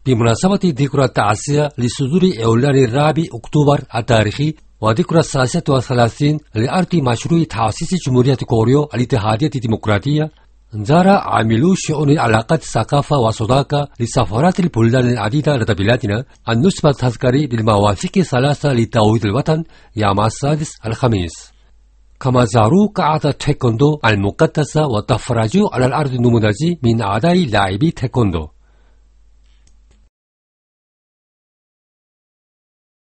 بمناسبة ذكرى التعزية لصدور إعلان الرابع أكتوبر التاريخي وذكرى 33 لعرض مشروع تأسيس جمهورية كوريا الاتحادية الديمقراطية، زار عاملو شؤون العلاقات الثقافة والصداقة لسفارات البلدان العديدة لدى بلادنا النصب التذكاري للموافق 3 لتوحيد الوطن يوم السادس الخميس. كما زاروا قاعة التايكوندو المقدسة وتفرجوا على الأرض نموذج من أعضاء لاعبي تايكوندو.